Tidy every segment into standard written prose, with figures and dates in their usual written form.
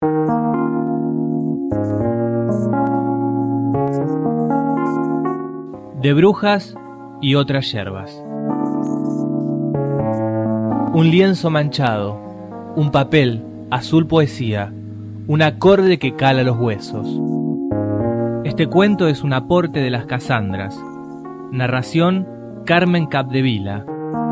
De brujas y otras yerbas. Un lienzo manchado, un papel, azul poesía, un acorde que cala los huesos. Este cuento es un aporte de las Casandras. Narración: Carmen Capdevila.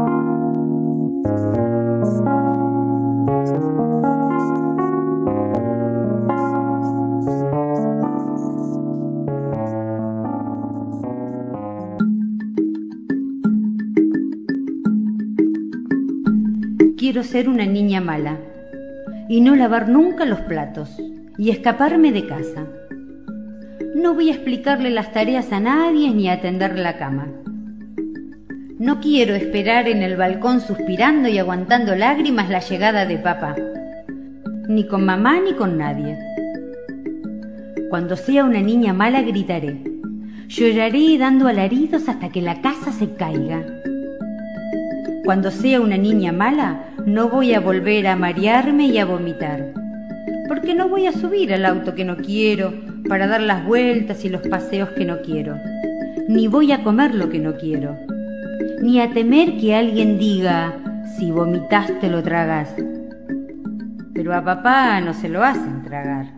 Quiero ser una niña mala y no lavar nunca los platos y escaparme de casa. No voy a explicarle las tareas a nadie ni a tender la cama. No quiero esperar en el balcón suspirando y aguantando lágrimas la llegada de papá, ni con mamá ni con nadie. Cuando sea una niña mala gritaré, lloraré dando alaridos hasta que la casa se caiga. Cuando sea una niña mala, no voy a volver a marearme y a vomitar, porque no voy a subir al auto que no quiero para dar las vueltas y los paseos que no quiero, ni voy a comer lo que no quiero, ni a temer que alguien diga, si vomitas te lo tragas. Pero a papá no se lo hacen tragar.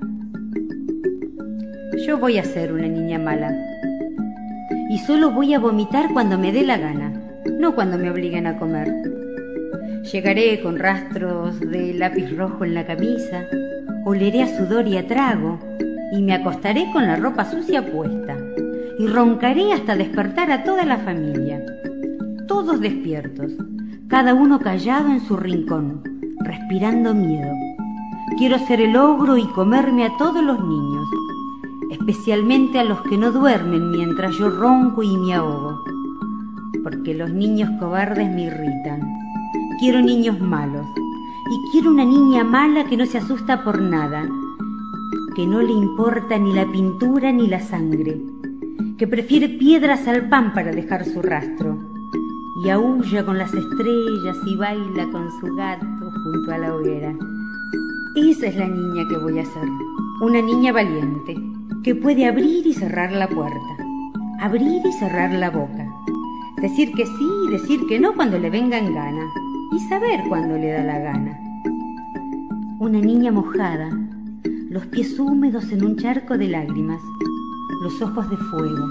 Yo voy a ser una niña mala, y solo voy a vomitar cuando me dé la gana, no cuando me obliguen a comer. Llegaré con rastros de lápiz rojo en la camisa, oleré a sudor y a trago, y me acostaré con la ropa sucia puesta, y roncaré hasta despertar a toda la familia. Todos despiertos, cada uno callado en su rincón, respirando miedo. Quiero ser el ogro y comerme a todos los niños, especialmente a los que no duermen mientras yo ronco y me ahogo, porque los niños cobardes me irritan. Quiero niños malos, y quiero una niña mala que no se asusta por nada, que no le importa ni la pintura ni la sangre, que prefiere piedras al pan para dejar su rastro, y aúlla con las estrellas y baila con su gato junto a la hoguera. Esa es la niña que voy a ser, una niña valiente, que puede abrir y cerrar la puerta, abrir y cerrar la boca, decir que sí y decir que no cuando le venga en gana, y saber cuándo le da la gana. Una niña mojada, los pies húmedos en un charco de lágrimas, los ojos de fuego.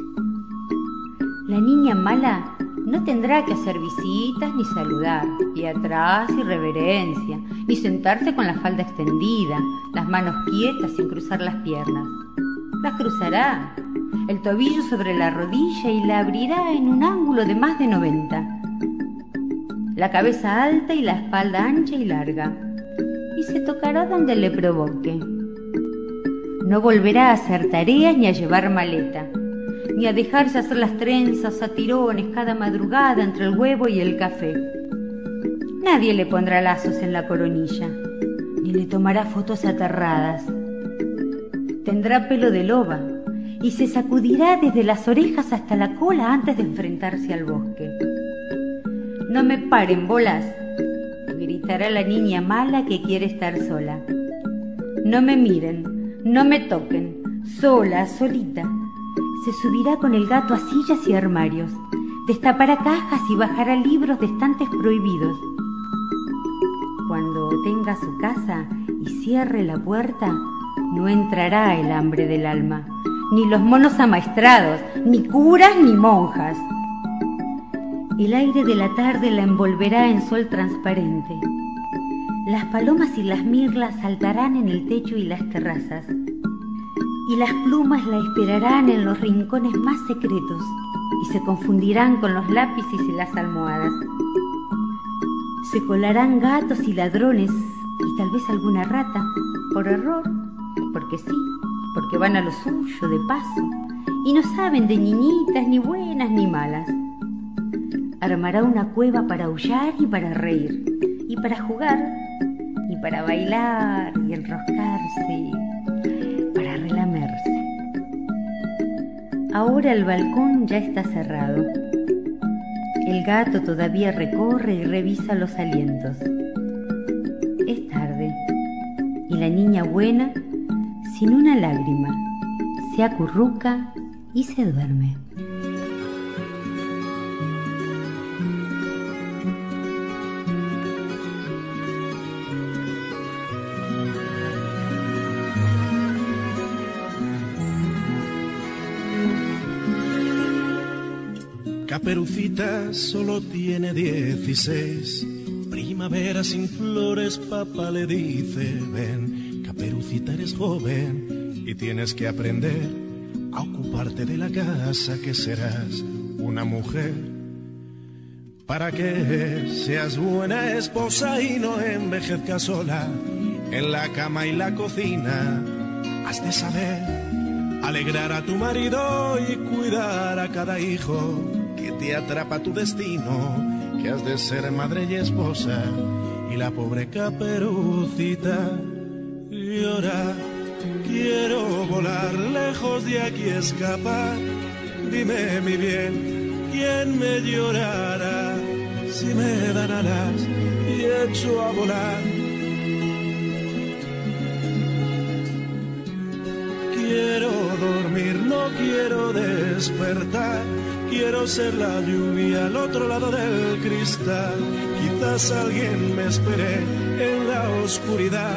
La niña mala no tendrá que hacer visitas ni saludar, pie atrás y reverencia, ni sentarse con la falda extendida, las manos quietas sin cruzar las piernas. Las cruzará, el tobillo sobre la rodilla, y la abrirá en un ángulo de más de 90. La cabeza alta y la espalda ancha y larga, y se tocará donde le provoque. No volverá a hacer tareas ni a llevar maleta, ni a dejarse hacer las trenzas a tirones cada madrugada entre el huevo y el café. Nadie le pondrá lazos en la coronilla, ni le tomará fotos aterradas. Tendrá pelo de loba y se sacudirá desde las orejas hasta la cola antes de enfrentarse al bosque. «No me paren, bolas», gritará la niña mala que quiere estar sola. «No me miren, no me toquen, sola, solita». Se subirá con el gato a sillas y armarios, destapará cajas y bajará libros de estantes prohibidos. Cuando tenga su casa y cierre la puerta, no entrará el hambre del alma, ni los monos amaestrados, ni curas ni monjas. El aire de la tarde la envolverá en sol transparente. Las palomas y las mirlas saltarán en el techo y las terrazas, y las plumas la esperarán en los rincones más secretos y se confundirán con los lápices y las almohadas. Se colarán gatos y ladrones y tal vez alguna rata, por error, porque sí, porque van a lo suyo de paso y no saben de niñitas ni buenas ni malas. Armará una cueva para aullar y para reír, y para jugar, y para bailar y enroscarse, para relamerse. Ahora el balcón ya está cerrado. El gato todavía recorre y revisa los alientos. Es tarde, y la niña buena, sin una lágrima, se acurruca y se duerme. Caperucita solo tiene 16. Primavera sin flores, papá le dice: ven, Caperucita, eres joven y tienes que aprender a ocuparte de la casa, que serás una mujer. Para que seas buena esposa y no envejezcas sola en la cama y la cocina, has de saber alegrar a tu marido y cuidar a cada hijo que te atrapa tu destino, que has de ser madre y esposa. Y la pobre Caperucita llora: quiero volar lejos de aquí, escapar. Dime, mi bien, ¿quién me llorará si me dan alas y echo a volar? Quiero dormir, no quiero despertar. Quiero ser la lluvia al otro lado del cristal. Quizás alguien me espere en la oscuridad.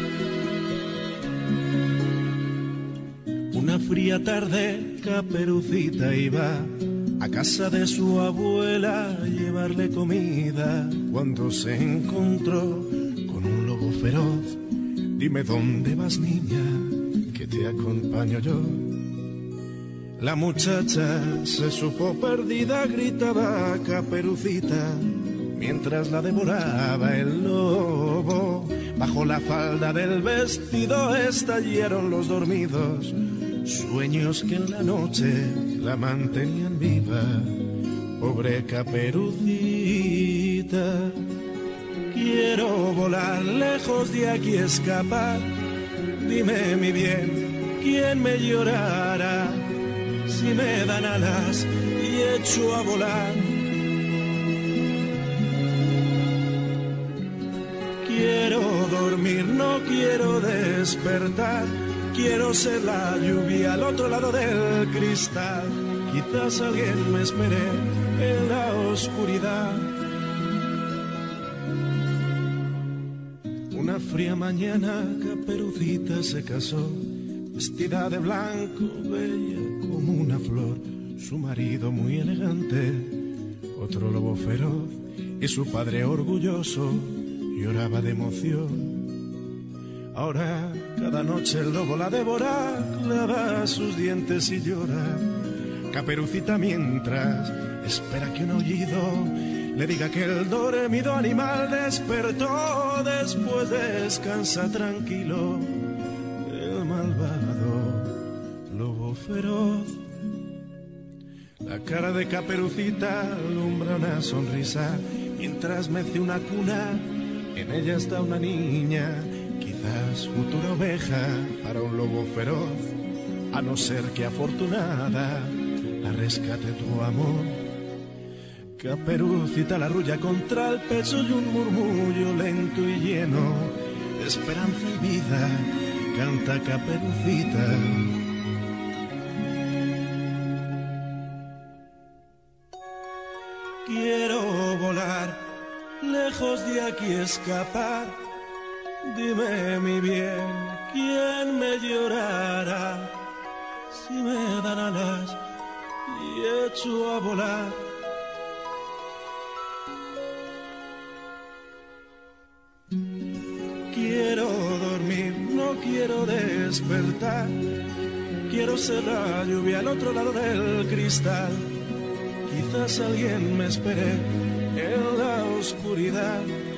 Una fría tarde, Caperucita iba a casa de su abuela a llevarle comida, cuando se encontró con un lobo feroz. Dime, ¿dónde vas, niña?, que te acompaño yo. La muchacha se supo perdida, gritaba Caperucita, mientras la devoraba el lobo. Bajo la falda del vestido estallaron los dormidos sueños que en la noche la mantenían viva. Pobre Caperucita, quiero volar lejos de aquí, escapar. Dime, mi bien, ¿quién me llorará si me dan alas y echo a volar? Quiero dormir, no quiero despertar. Quiero ser la lluvia al otro lado del cristal. Quizás alguien me espere en la oscuridad. Una fría mañana, Caperucita se casó, vestida de blanco, bella como una flor. Su marido muy elegante, otro lobo feroz, y su padre orgulloso lloraba de emoción. Ahora cada noche el lobo la devora, clava sus dientes y llora. Caperucita mientras espera que un aullido le diga que el dormido animal despertó. Después descansa tranquilo el malvado lobo feroz. La cara de Caperucita alumbra una sonrisa, mientras mece una cuna, en ella está una niña, quizás futura oveja para un lobo feroz, a no ser que afortunada la rescate tu amor. Caperucita la arrulla contra el pecho y un murmullo lento y lleno de esperanza y vida canta Caperucita. Quiero volar lejos de aquí, escapar. Dime, mi bien, ¿quién me llorará si me dan alas y echo a volar? Quiero dormir, no quiero despertar. Quiero ser la lluvia al otro lado del cristal. Quizás alguien me espere en la oscuridad.